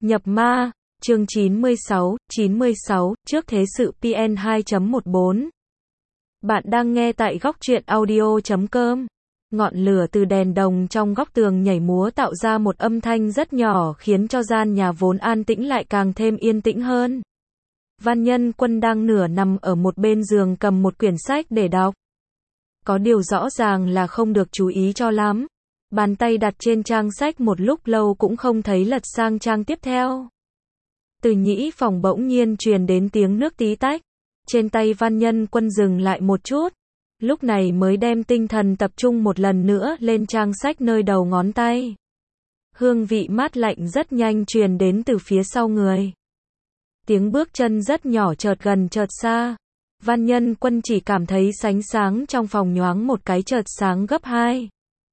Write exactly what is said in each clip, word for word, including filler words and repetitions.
Nhập ma, chương chín mươi sáu, chín mươi sáu, trước thế sự pê en hai chấm mười bốn. Bạn đang nghe tại góc truyện audio chấm com. Ngọn lửa từ đèn đồng trong góc tường nhảy múa tạo ra một âm thanh rất nhỏ khiến cho gian nhà vốn an tĩnh lại càng thêm yên tĩnh hơn. Văn Nhân Quân đang nửa nằm ở một bên giường cầm một quyển sách để đọc. Có điều rõ ràng là không được chú ý cho lắm. Bàn tay đặt trên trang sách một lúc lâu cũng không thấy lật sang trang tiếp theo. Từ nhĩ phòng bỗng nhiên truyền đến tiếng nước tí tách. Trên tay Văn Nhân Quân dừng lại một chút. Lúc này mới đem tinh thần tập trung một lần nữa lên trang sách nơi đầu ngón tay. Hương vị mát lạnh rất nhanh truyền đến từ phía sau người. Tiếng bước chân rất nhỏ chợt gần chợt xa. Văn Nhân Quân chỉ cảm thấy sánh sáng trong phòng nhoáng một cái chợt sáng gấp hai.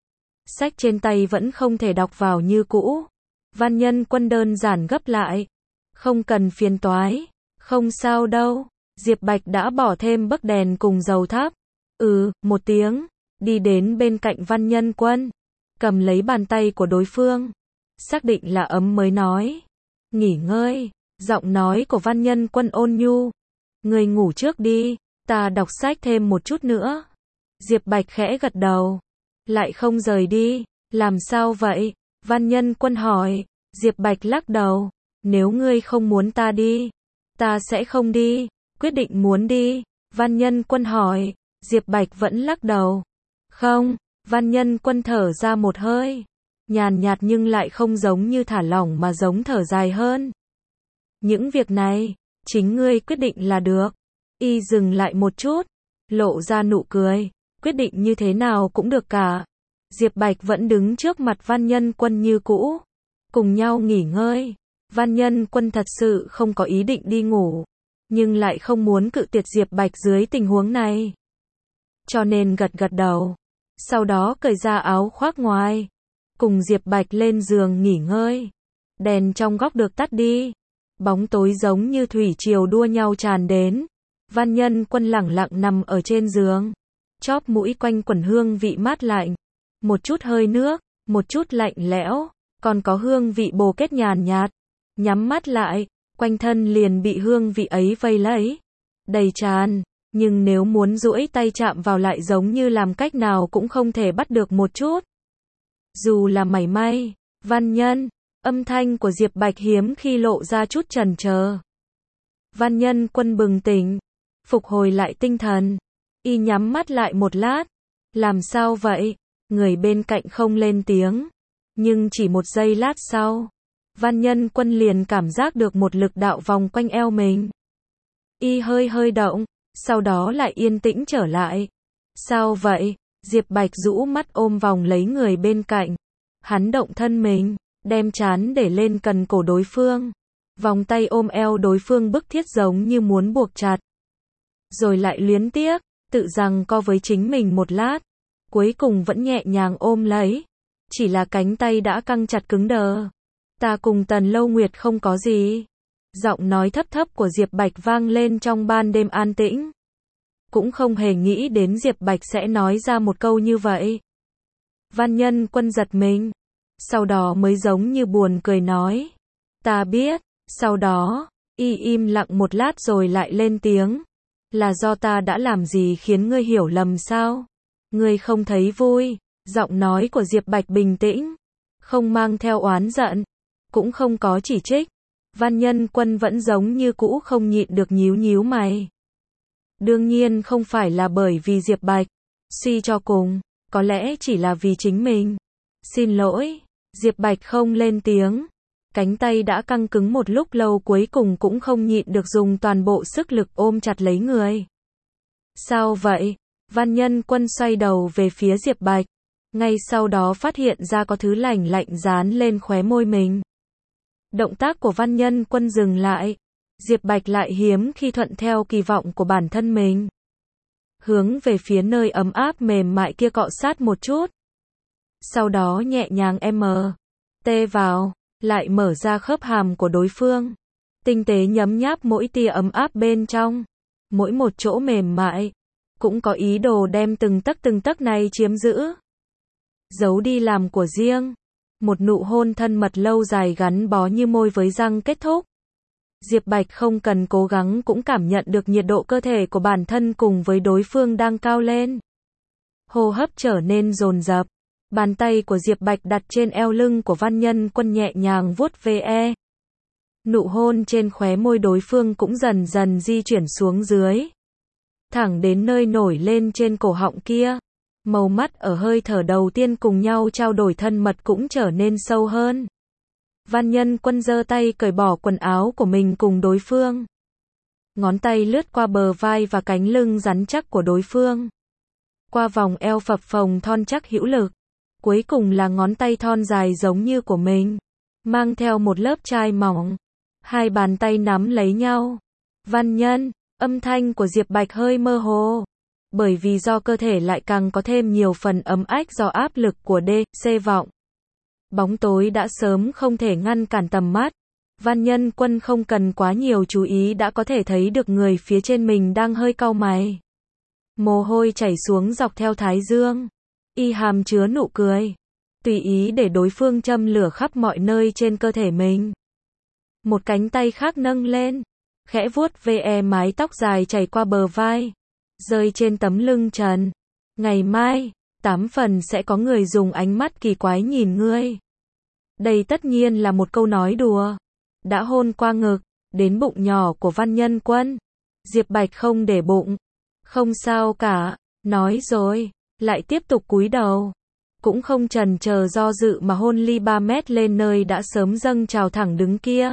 Sách trên tay vẫn không thể đọc vào như cũ. Văn Nhân Quân đơn giản gấp lại. Không cần phiền toái. Không sao đâu. Diệp Bạch đã bỏ thêm bấc đèn cùng dầu thắp. Ừ, một tiếng. Đi đến bên cạnh Văn Nhân Quân. Cầm lấy bàn tay của đối phương. Xác định là ấm mới nói. Nghỉ ngơi. Giọng nói của Văn Nhân Quân ôn nhu. Người ngủ trước đi. Ta đọc sách thêm một chút nữa. Diệp Bạch khẽ gật đầu. Lại không rời đi. Làm sao vậy? Văn Nhân Quân hỏi. Diệp Bạch lắc đầu. Nếu ngươi không muốn ta đi, ta sẽ không đi. Quyết định muốn đi. Văn Nhân Quân hỏi. Diệp Bạch vẫn lắc đầu. Không. Văn Nhân Quân thở ra một hơi. Nhàn nhạt nhưng lại không giống như thả lỏng mà giống thở dài hơn. Những việc này, chính ngươi quyết định là được. Y dừng lại một chút. Lộ ra nụ cười. Quyết định như thế nào cũng được cả. Diệp Bạch vẫn đứng trước mặt Văn Nhân Quân như cũ. Cùng nhau nghỉ ngơi. Văn Nhân Quân thật sự không có ý định đi ngủ. Nhưng lại không muốn cự tuyệt Diệp Bạch dưới tình huống này. Cho nên gật gật đầu. Sau đó cởi ra áo khoác ngoài. Cùng Diệp Bạch lên giường nghỉ ngơi. Đèn trong góc được tắt đi. Bóng tối giống như thủy triều đua nhau tràn đến. Văn Nhân Quân lẳng lặng nằm ở trên giường. Chóp mũi quanh quẩn hương vị mát lạnh. Một chút hơi nước, một chút lạnh lẽo, còn có hương vị bồ kết nhàn nhạt. Nhắm mắt lại, quanh thân liền bị hương vị ấy vây lấy. Đầy tràn, nhưng nếu muốn duỗi tay chạm vào lại giống như làm cách nào cũng không thể bắt được một chút. Dù là mảy may, Văn Nhân, âm thanh của Diệp Bạch hiếm khi lộ ra chút chần chờ. Văn Nhân Quân bừng tỉnh, phục hồi lại tinh thần. Y nhắm mắt lại một lát. Làm sao vậy? Người bên cạnh không lên tiếng. Nhưng chỉ một giây lát sau, Văn Nhân Quân liền cảm giác được một lực đạo vòng quanh eo mình. Y hơi hơi động, sau đó lại yên tĩnh trở lại. Sao vậy? Diệp Bạch rũ mắt ôm vòng lấy người bên cạnh. Hắn động thân mình, đem trán để lên cần cổ đối phương. Vòng tay ôm eo đối phương bức thiết giống như muốn buộc chặt. Rồi lại luyến tiếc, tự rằng co với chính mình một lát. Cuối cùng vẫn nhẹ nhàng ôm lấy. Chỉ là cánh tay đã căng chặt cứng đờ. Ta cùng Tần Lâu Nguyệt không có gì. Giọng nói thấp thấp của Diệp Bạch vang lên trong ban đêm an tĩnh. Cũng không hề nghĩ đến Diệp Bạch sẽ nói ra một câu như vậy. Văn Nhân Quân giật mình. Sau đó mới giống như buồn cười nói. Ta biết. Sau đó, y im lặng một lát rồi lại lên tiếng. Là do ta đã làm gì khiến ngươi hiểu lầm sao? Ngươi không thấy vui. Giọng nói của Diệp Bạch bình tĩnh. Không mang theo oán giận. Cũng không có chỉ trích. Văn Nhân Quân vẫn giống như cũ không nhịn được nhíu nhíu mày. Đương nhiên không phải là bởi vì Diệp Bạch. Suy cho cùng, có lẽ chỉ là vì chính mình. Xin lỗi. Diệp Bạch không lên tiếng. Cánh tay đã căng cứng một lúc lâu cuối cùng cũng không nhịn được dùng toàn bộ sức lực ôm chặt lấy người. Sao vậy? Văn Nhân Quân xoay đầu về phía Diệp Bạch. Ngay sau đó phát hiện ra có thứ lạnh lạnh dán lên khóe môi mình. Động tác của Văn Nhân Quân dừng lại. Diệp Bạch lại hiếm khi thuận theo kỳ vọng của bản thân mình. Hướng về phía nơi ấm áp mềm mại kia cọ sát một chút. Sau đó nhẹ nhàng em tê vào, lại mở ra khớp hàm của đối phương. Tinh tế nhấm nháp mỗi tia ấm áp bên trong. Mỗi một chỗ mềm mại. Cũng có ý đồ đem từng tấc từng tấc này chiếm giữ. Giấu đi làm của riêng. Một nụ hôn thân mật lâu dài gắn bó như môi với răng kết thúc. Diệp Bạch không cần cố gắng cũng cảm nhận được nhiệt độ cơ thể của bản thân cùng với đối phương đang cao lên. Hô hấp trở nên dồn dập. Bàn tay của Diệp Bạch đặt trên eo lưng của Văn Nhân Quân nhẹ nhàng vuốt ve. Nụ hôn trên khóe môi đối phương cũng dần dần di chuyển xuống dưới. Thẳng đến nơi nổi lên trên cổ họng kia. Màu mắt ở hơi thở đầu tiên cùng nhau trao đổi thân mật cũng trở nên sâu hơn. Văn Nhân Quân giơ tay cởi bỏ quần áo của mình cùng đối phương. Ngón tay lướt qua bờ vai và cánh lưng rắn chắc của đối phương. Qua vòng eo phập phồng thon chắc hữu lực. Cuối cùng là ngón tay thon dài giống như của mình. Mang theo một lớp chai mỏng. Hai bàn tay nắm lấy nhau. Văn Nhân, âm thanh của Diệp Bạch hơi mơ hồ. Bởi vì do cơ thể lại càng có thêm nhiều phần ấm ách do áp lực của D, C vọng. Bóng tối đã sớm không thể ngăn cản tầm mắt. Văn Nhân Quân không cần quá nhiều chú ý đã có thể thấy được người phía trên mình đang hơi cau mày. Mồ hôi chảy xuống dọc theo thái dương. Y hàm chứa nụ cười. Tùy ý để đối phương châm lửa khắp mọi nơi trên cơ thể mình. Một cánh tay khác nâng lên. Khẽ vuốt ve mái tóc dài chảy qua bờ vai. Rơi trên tấm lưng trần. Ngày mai, tám phần sẽ có người dùng ánh mắt kỳ quái nhìn ngươi. Đây tất nhiên là một câu nói đùa. Đã hôn qua ngực, đến bụng nhỏ của Văn Nhân Quân. Diệp Bạch không để bụng. Không sao cả, nói rồi, lại tiếp tục cúi đầu. Cũng không chần chờ do dự mà hôn ly ba mét lên nơi đã sớm dâng trào thẳng đứng kia.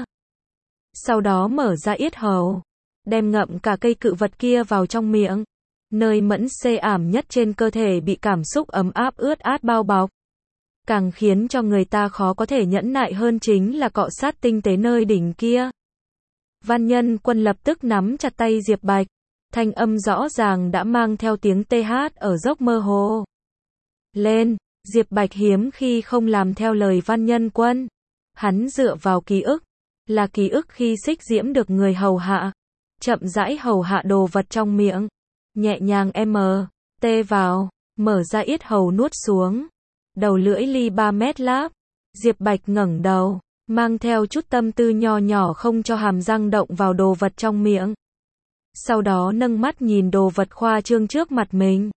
Sau đó mở ra yết hầu. Đem ngậm cả cây cự vật kia vào trong miệng. Nơi mẫn xê ảm nhất trên cơ thể bị cảm xúc ấm áp ướt át bao bọc. Càng khiến cho người ta khó có thể nhẫn nại hơn chính là cọ sát tinh tế nơi đỉnh kia. Văn Nhân Quân lập tức nắm chặt tay Diệp Bạch. Thanh âm rõ ràng đã mang theo tiếng tê hát ở dốc mơ hồ. Lên, Diệp Bạch hiếm khi không làm theo lời Văn Nhân Quân. Hắn dựa vào ký ức. Là ký ức khi xích diễm được người hầu hạ. Chậm rãi hầu hạ đồ vật trong miệng. Nhẹ nhàng m, tê vào, mở ra yết hầu nuốt xuống. Đầu lưỡi ly ba mét láp. Diệp Bạch ngẩng đầu, mang theo chút tâm tư nho nhỏ không cho hàm răng động vào đồ vật trong miệng. Sau đó nâng mắt nhìn đồ vật khoa trương trước mặt mình.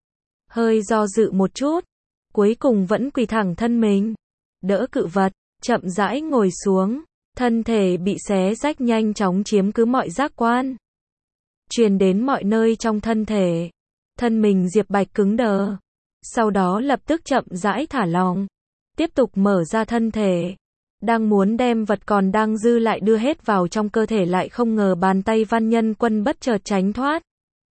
Hơi do dự một chút, cuối cùng vẫn quỳ thẳng thân mình. Đỡ cự vật, chậm rãi ngồi xuống, thân thể bị xé rách nhanh chóng chiếm cứ mọi giác quan. Truyền đến mọi nơi trong thân thể. Thân mình Diệp Bạch cứng đờ. Sau đó lập tức chậm rãi thả lỏng. Tiếp tục mở ra thân thể. Đang muốn đem vật còn đang dư lại đưa hết vào trong cơ thể lại không ngờ bàn tay Văn Nhân Quân bất chợt tránh thoát.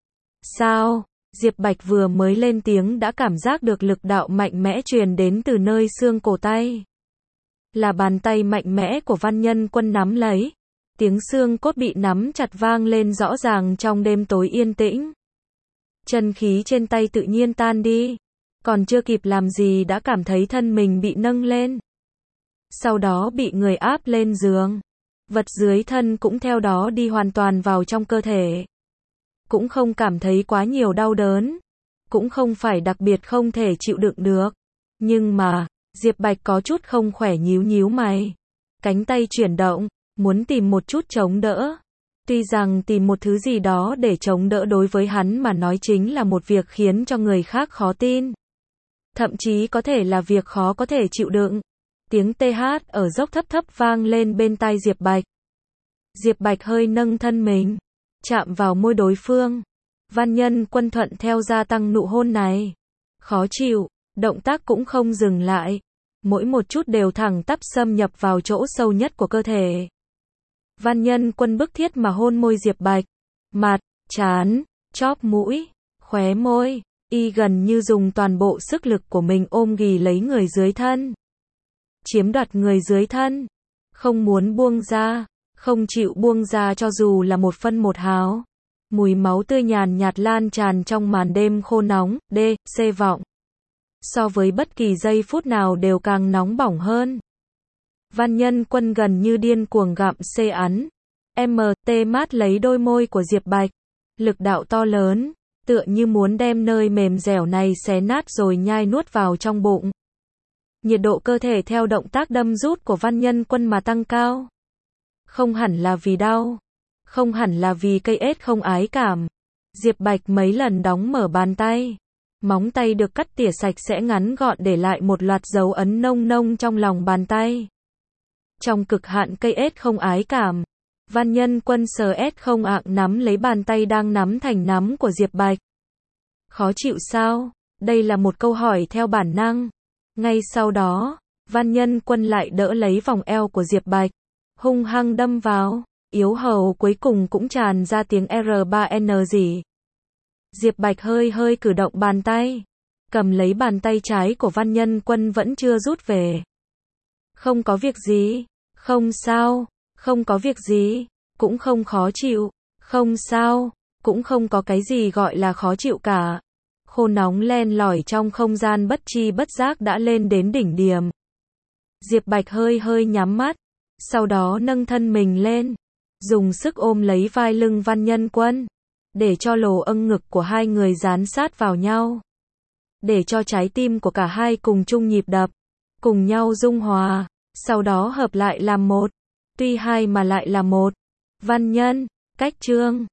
Sao? Diệp Bạch vừa mới lên tiếng đã cảm giác được lực đạo mạnh mẽ truyền đến từ nơi xương cổ tay. Là bàn tay mạnh mẽ của Văn Nhân Quân nắm lấy. Tiếng xương cốt bị nắm chặt vang lên rõ ràng trong đêm tối yên tĩnh. Chân khí trên tay tự nhiên tan đi. Còn chưa kịp làm gì đã cảm thấy thân mình bị nâng lên. Sau đó bị người áp lên giường. Vật dưới thân cũng theo đó đi hoàn toàn vào trong cơ thể. Cũng không cảm thấy quá nhiều đau đớn. Cũng không phải đặc biệt không thể chịu đựng được. Nhưng mà, Diệp Bạch có chút không khỏe nhíu nhíu mày. Cánh tay chuyển động, muốn tìm một chút chống đỡ. Tuy rằng tìm một thứ gì đó để chống đỡ đối với hắn mà nói chính là một việc khiến cho người khác khó tin. Thậm chí có thể là việc khó có thể chịu đựng. Tiếng tê hát ở dốc thấp thấp vang lên bên tai Diệp Bạch. Diệp Bạch hơi nâng thân mình, chạm vào môi đối phương. Văn Nhân Quân thuận theo gia tăng nụ hôn này. Khó chịu, động tác cũng không dừng lại. Mỗi một chút đều thẳng tắp xâm nhập vào chỗ sâu nhất của cơ thể. Văn Nhân Quân bức thiết mà hôn môi Diệp Bạch. Mặt, trán, chóp mũi, khóe môi. Y gần như dùng toàn bộ sức lực của mình ôm ghì lấy người dưới thân. Chiếm đoạt người dưới thân. Không muốn buông ra. Không chịu buông ra cho dù là một phân một hào. Mùi máu tươi nhàn nhạt lan tràn trong màn đêm khô nóng. D, C vọng. So với bất kỳ giây phút nào đều càng nóng bỏng hơn. Văn Nhân Quân gần như điên cuồng gặm xê ắn. M, T mát lấy đôi môi của Diệp Bạch. Lực đạo to lớn. Tựa như muốn đem nơi mềm dẻo này xé nát rồi nhai nuốt vào trong bụng. Nhiệt độ cơ thể theo động tác đâm rút của Văn Nhân Quân mà tăng cao. Không hẳn là vì đau. Không hẳn là vì cây ết không ái cảm. Diệp Bạch mấy lần đóng mở bàn tay. Móng tay được cắt tỉa sạch sẽ ngắn gọn để lại một loạt dấu ấn nông nông trong lòng bàn tay. Trong cực hạn cây ết không ái cảm, Văn Nhân Quân sờ ết không ạng nắm lấy bàn tay đang nắm thành nắm của Diệp Bạch. Khó chịu sao? Đây là một câu hỏi theo bản năng. Ngay sau đó, Văn Nhân Quân lại đỡ lấy vòng eo của Diệp Bạch, hung hăng đâm vào, yếu hầu cuối cùng cũng tràn ra tiếng R ba N gì. Diệp Bạch hơi hơi cử động bàn tay, cầm lấy bàn tay trái của Văn Nhân Quân vẫn chưa rút về. Không có việc gì, không sao, không có việc gì, cũng không khó chịu, không sao, cũng không có cái gì gọi là khó chịu cả. Khô nóng len lỏi trong không gian bất chi bất giác đã lên đến đỉnh điểm. Diệp Bạch hơi hơi nhắm mắt, sau đó nâng thân mình lên, dùng sức ôm lấy vai lưng Văn Nhân Quân, để cho lồ âng ngực của hai người dán sát vào nhau. Để cho trái tim của cả hai cùng chung nhịp đập, cùng nhau dung hòa, sau đó hợp lại làm một. Tuy hai mà lại là một. Văn Nhân, cách Trương.